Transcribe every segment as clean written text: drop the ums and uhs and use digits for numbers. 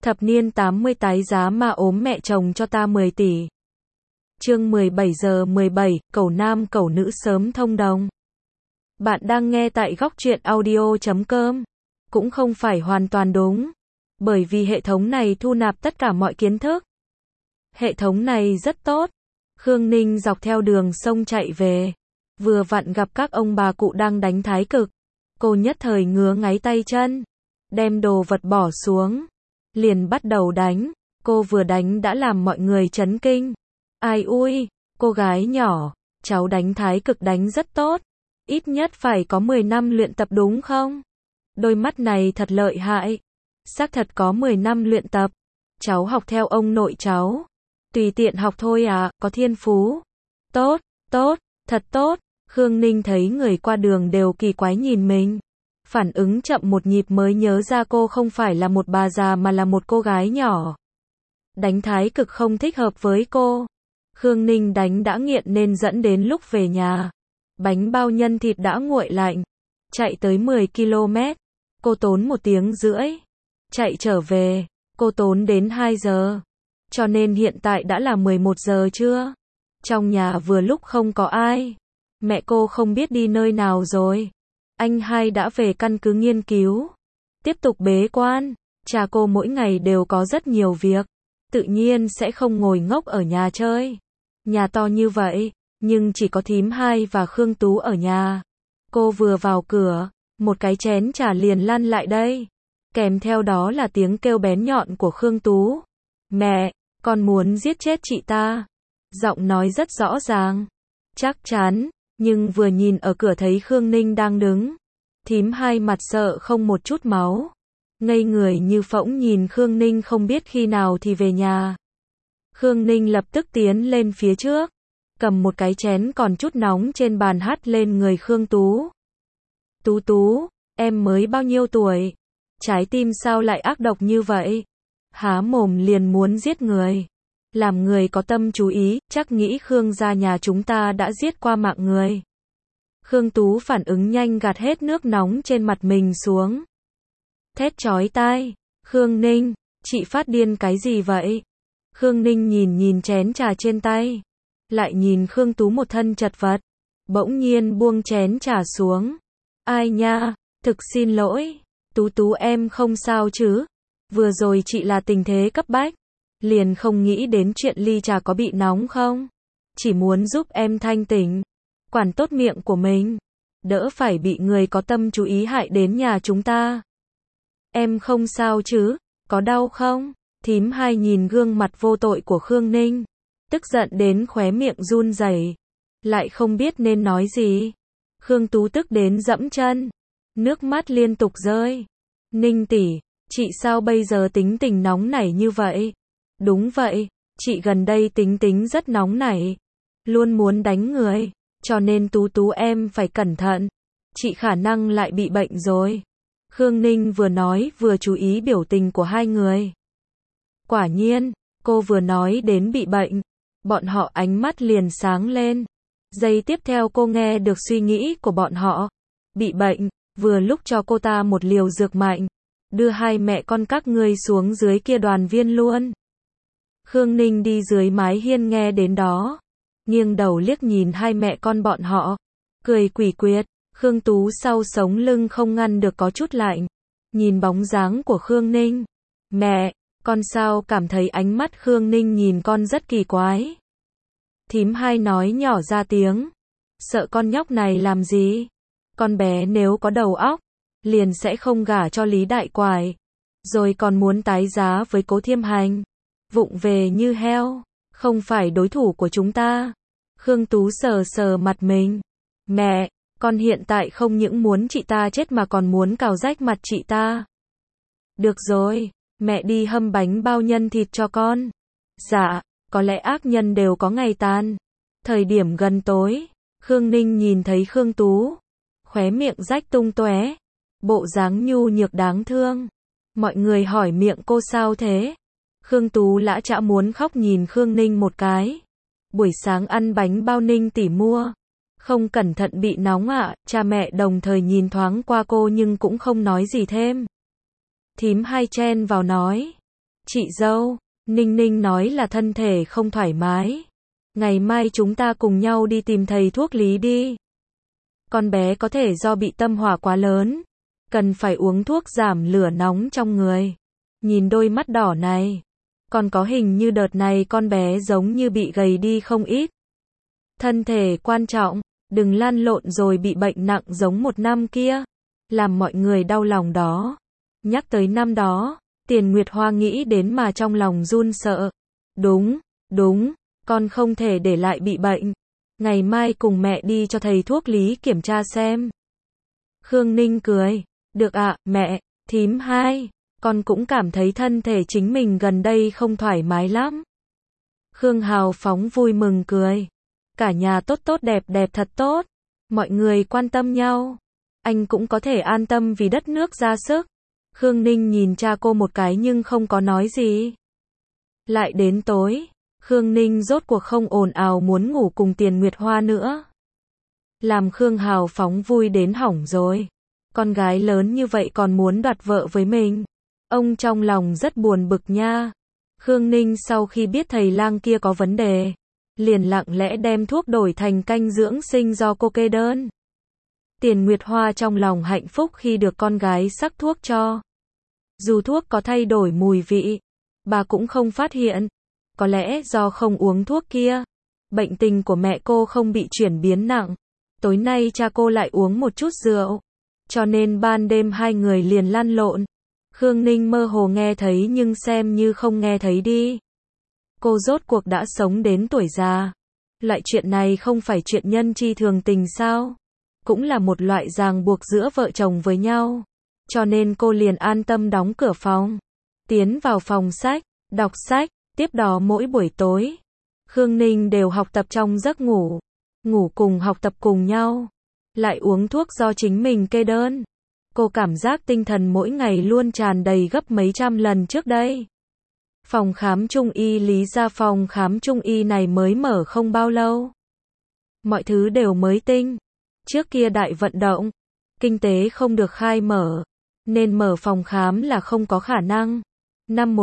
Thập niên 80 tái giá mà ốm mẹ chồng cho ta 10 tỷ. Chương 17 giờ 17, cẩu nam cẩu nữ sớm thông đồng. Bạn đang nghe tại góc truyện audio.com. Cũng không phải hoàn toàn đúng, bởi vì hệ thống này thu nạp tất cả mọi kiến thức. Hệ thống này rất tốt. Khương Ninh dọc theo đường sông chạy về, vừa vặn gặp các ông bà cụ đang đánh thái cực. Cô nhất thời ngứa ngáy tay chân, đem đồ vật bỏ xuống, liền bắt đầu đánh. Cô vừa đánh đã làm mọi người chấn kinh. Ai ui, cô gái nhỏ, cháu đánh thái cực đánh rất tốt, ít nhất phải có 10 năm luyện tập đúng không? Đôi mắt này thật lợi hại. Xác thật có 10 năm luyện tập. Cháu học theo ông nội cháu. Tùy tiện học thôi à, có thiên phú. Tốt, tốt, thật tốt. Khương Ninh thấy người qua đường đều kỳ quái nhìn mình. Phản ứng chậm một nhịp mới nhớ ra cô không phải là một bà già mà là một cô gái nhỏ. Đánh thái cực không thích hợp với cô. Khương Ninh đánh đã nghiện nên dẫn đến lúc về nhà, bánh bao nhân thịt đã nguội lạnh. Chạy tới 10 km, cô tốn 1 tiếng rưỡi. Chạy trở về, cô tốn đến 2 giờ. Cho nên hiện tại đã là 11 giờ trưa. Trong nhà vừa lúc không có ai. Mẹ cô không biết đi nơi nào rồi. Anh hai đã về căn cứ nghiên cứu, tiếp tục bế quan. Cha cô mỗi ngày đều có rất nhiều việc, tự nhiên sẽ không ngồi ngốc ở nhà chơi. Nhà to như vậy, nhưng chỉ có thím hai và Khương Tú ở nhà. Cô vừa vào cửa, một cái chén trà liền lăn lại đây. Kèm theo đó là tiếng kêu bén nhọn của Khương Tú. Mẹ, con muốn giết chết chị ta. Giọng nói rất rõ ràng, chắc chắn, nhưng vừa nhìn ở cửa thấy Khương Ninh đang đứng. Thím hai mặt sợ không một chút máu, ngây người như phỗng nhìn Khương Ninh không biết khi nào thì về nhà. Khương Ninh lập tức tiến lên phía trước, cầm một cái chén còn chút nóng trên bàn hắt lên người Khương Tú. Tú Tú, em mới bao nhiêu tuổi? Trái tim sao lại ác độc như vậy? Há mồm liền muốn giết người. Làm người có tâm chú ý, chắc nghĩ Khương gia nhà chúng ta đã giết qua mạng người. Khương Tú phản ứng nhanh gạt hết nước nóng trên mặt mình xuống. Thét chói tai, Khương Ninh, chị phát điên cái gì vậy? Khương Ninh nhìn chén trà trên tay, lại nhìn Khương Tú một thân chật vật, bỗng nhiên buông chén trà xuống. Ai nha, thực xin lỗi, Tú Tú em không sao chứ? Vừa rồi chị là tình thế cấp bách, liền không nghĩ đến chuyện ly trà có bị nóng không? Chỉ muốn giúp em thanh tỉnh, quản tốt miệng của mình, đỡ phải bị người có tâm chú ý hại đến nhà chúng ta. Em không sao chứ? Có đau không? Thím hai nhìn gương mặt vô tội của Khương Ninh, tức giận đến khóe miệng run rẩy, lại không biết nên nói gì. Khương Tú tức đến dẫm chân, nước mắt liên tục rơi. Ninh tỷ, chị sao bây giờ tính tình nóng nảy như vậy? Đúng vậy, chị gần đây tính rất nóng nảy, luôn muốn đánh người, cho nên Tú Tú em phải cẩn thận, chị khả năng lại bị bệnh rồi. Khương Ninh vừa nói vừa chú ý biểu tình của hai người. Quả nhiên, cô vừa nói đến bị bệnh, bọn họ ánh mắt liền sáng lên. Giây tiếp theo cô nghe được suy nghĩ của bọn họ. Bị bệnh, vừa lúc cho cô ta một liều dược mạnh, đưa hai mẹ con các ngươi xuống dưới kia đoàn viên luôn. Khương Ninh đi dưới mái hiên nghe đến đó, nghiêng đầu liếc nhìn hai mẹ con bọn họ, cười quỷ quyệt. Khương Tú sau sống lưng không ngăn được có chút lạnh, nhìn bóng dáng của Khương Ninh. Mẹ, con sao cảm thấy ánh mắt Khương Ninh nhìn con rất kỳ quái? Thím hai nói nhỏ ra tiếng, sợ con nhóc này làm gì? Con bé nếu có đầu óc, liền sẽ không gả cho Lý Đại Quải, rồi còn muốn tái giá với Cố Thiêm Hành. Vụng về như heo, không phải đối thủ của chúng ta. Khương Tú sờ mặt mình. Mẹ, con hiện tại không những muốn chị ta chết mà còn muốn cào rách mặt chị ta. Được rồi, mẹ đi hâm bánh bao nhân thịt cho con. Dạ, có lẽ ác nhân đều có ngày tàn. Thời điểm gần tối, Khương Ninh nhìn thấy Khương Tú, khóe miệng rách tung tóe, bộ dáng nhu nhược đáng thương. Mọi người hỏi miệng cô sao thế? Khương Tú lã chã muốn khóc nhìn Khương Ninh một cái. Buổi sáng ăn bánh bao Ninh tỷ mua, không cẩn thận bị nóng ạ. Cha mẹ đồng thời nhìn thoáng qua cô nhưng cũng không nói gì thêm. Thím hai chen vào nói, Chị dâu, Ninh Ninh nói là thân thể không thoải mái. Ngày mai chúng ta cùng nhau đi tìm thầy thuốc lý đi. Con bé có thể do bị tâm hỏa quá lớn, cần phải uống thuốc giảm lửa nóng trong người. Nhìn đôi mắt đỏ này, còn có hình như đợt này con bé giống như bị gầy đi không ít. Thân thể quan trọng, đừng lăn lộn rồi bị bệnh nặng giống một năm kia, làm mọi người đau lòng đó. Nhắc tới năm đó, Tiền Nguyệt Hoa nghĩ đến mà trong lòng run sợ. Đúng, con không thể để lại bị bệnh. Ngày mai cùng mẹ đi cho thầy thuốc lý kiểm tra xem. Khương Ninh cười, được ạ, mẹ. Thím hai, con cũng cảm thấy thân thể chính mình gần đây không thoải mái lắm. Khương Hào Phóng vui mừng cười, cả nhà tốt tốt đẹp đẹp thật tốt, mọi người quan tâm nhau, anh cũng có thể an tâm vì đất nước ra sức. Khương Ninh nhìn cha cô một cái nhưng không có nói gì. Lại đến tối, Khương Ninh rốt cuộc không ồn ào muốn ngủ cùng Tiền Nguyệt Hoa nữa. Làm Khương Hào Phóng vui đến hỏng rồi. Con gái lớn như vậy còn muốn đoạt vợ với mình. Ông trong lòng rất buồn bực nha. Khương Ninh sau khi biết thầy lang kia có vấn đề, liền lặng lẽ đem thuốc đổi thành canh dưỡng sinh do cô kê đơn. Tiền Nguyệt Hoa trong lòng hạnh phúc khi được con gái sắc thuốc cho. Dù thuốc có thay đổi mùi vị, bà cũng không phát hiện. Có lẽ do không uống thuốc kia, bệnh tình của mẹ cô không bị chuyển biến nặng. Tối nay cha cô lại uống một chút rượu, cho nên ban đêm hai người liền lăn lộn. Khương Ninh mơ hồ nghe thấy nhưng xem như không nghe thấy đi. Cô rốt cuộc đã sống đến tuổi già. Loại chuyện này không phải chuyện nhân chi thường tình sao? Cũng là một loại ràng buộc giữa vợ chồng với nhau. Cho nên cô liền an tâm đóng cửa phòng, tiến vào phòng sách, đọc sách. Tiếp đó mỗi buổi tối, Khương Ninh đều học tập trong giấc ngủ. Ngủ cùng học tập cùng nhau. Lại uống thuốc do chính mình kê đơn. Cô cảm giác tinh thần mỗi ngày luôn tràn đầy gấp mấy trăm lần trước đây. Phòng khám trung y Lý gia, phòng khám trung y này mới mở không bao lâu. Mọi thứ đều mới tinh. Trước kia đại vận động, kinh tế không được khai mở, nên mở phòng khám là không có khả năng. Năm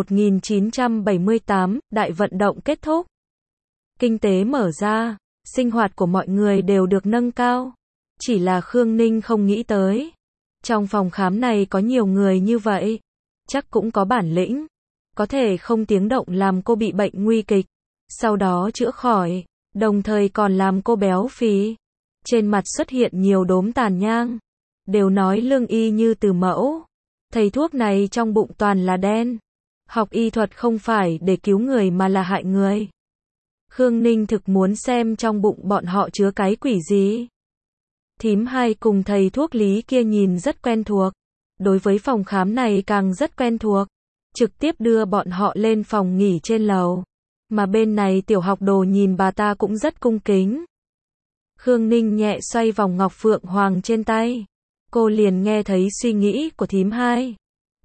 1978, đại vận động kết thúc. Kinh tế mở ra, sinh hoạt của mọi người đều được nâng cao. Chỉ là Khương Ninh không nghĩ tới. Trong phòng khám này có nhiều người như vậy, chắc cũng có bản lĩnh. Có thể không tiếng động làm cô bị bệnh nguy kịch, sau đó chữa khỏi, đồng thời còn làm cô béo phì. Trên mặt xuất hiện nhiều đốm tàn nhang. Đều nói lương y như từ mẫu. Thầy thuốc này trong bụng toàn là đen. Học y thuật không phải để cứu người mà là hại người. Khương Ninh thực muốn xem trong bụng bọn họ chứa cái quỷ gì. Thím hai cùng thầy thuốc lý kia nhìn rất quen thuộc. Đối với phòng khám này càng rất quen thuộc. Trực tiếp đưa bọn họ lên phòng nghỉ trên lầu. Mà bên này tiểu học đồ nhìn bà ta cũng rất cung kính. Khương Ninh nhẹ xoay vòng ngọc phượng hoàng trên tay. Cô liền nghe thấy suy nghĩ của thím hai.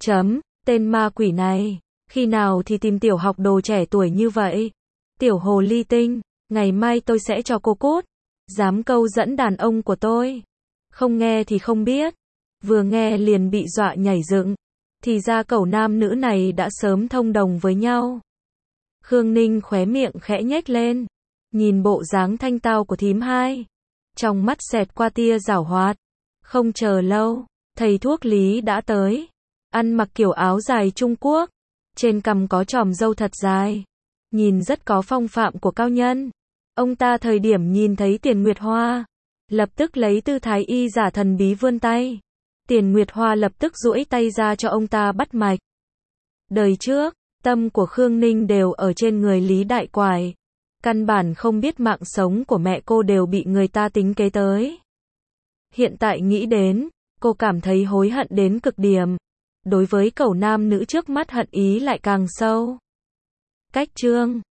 Tên ma quỷ này, khi nào thì tìm tiểu học đồ trẻ tuổi như vậy? Tiểu hồ ly tinh, ngày mai tôi sẽ cho cô cút. Dám câu dẫn đàn ông của tôi. Không nghe thì không biết. Vừa nghe liền bị dọa nhảy dựng. Thì ra cẩu nam nữ này đã sớm thông đồng với nhau. Khương Ninh khóe miệng khẽ nhếch lên. Nhìn bộ dáng thanh tao của thím hai. Trong mắt xẹt qua tia giảo hoạt. Không chờ lâu, thầy thuốc lý đã tới. Ăn mặc kiểu áo dài Trung Quốc. Trên cằm có chòm râu thật dài. Nhìn rất có phong phạm của cao nhân. Ông ta thời điểm nhìn thấy Tiền Nguyệt Hoa, lập tức lấy tư thái y giả thần bí vươn tay. Tiền Nguyệt Hoa lập tức duỗi tay ra cho ông ta bắt mạch. Đời trước, tâm của Khương Ninh đều ở trên người Lý Đại Quải. Căn bản không biết mạng sống của mẹ cô đều bị người ta tính kế tới. Hiện tại nghĩ đến, cô cảm thấy hối hận đến cực điểm. Đối với cẩu nam nữ trước mắt hận ý lại càng sâu. Cách chương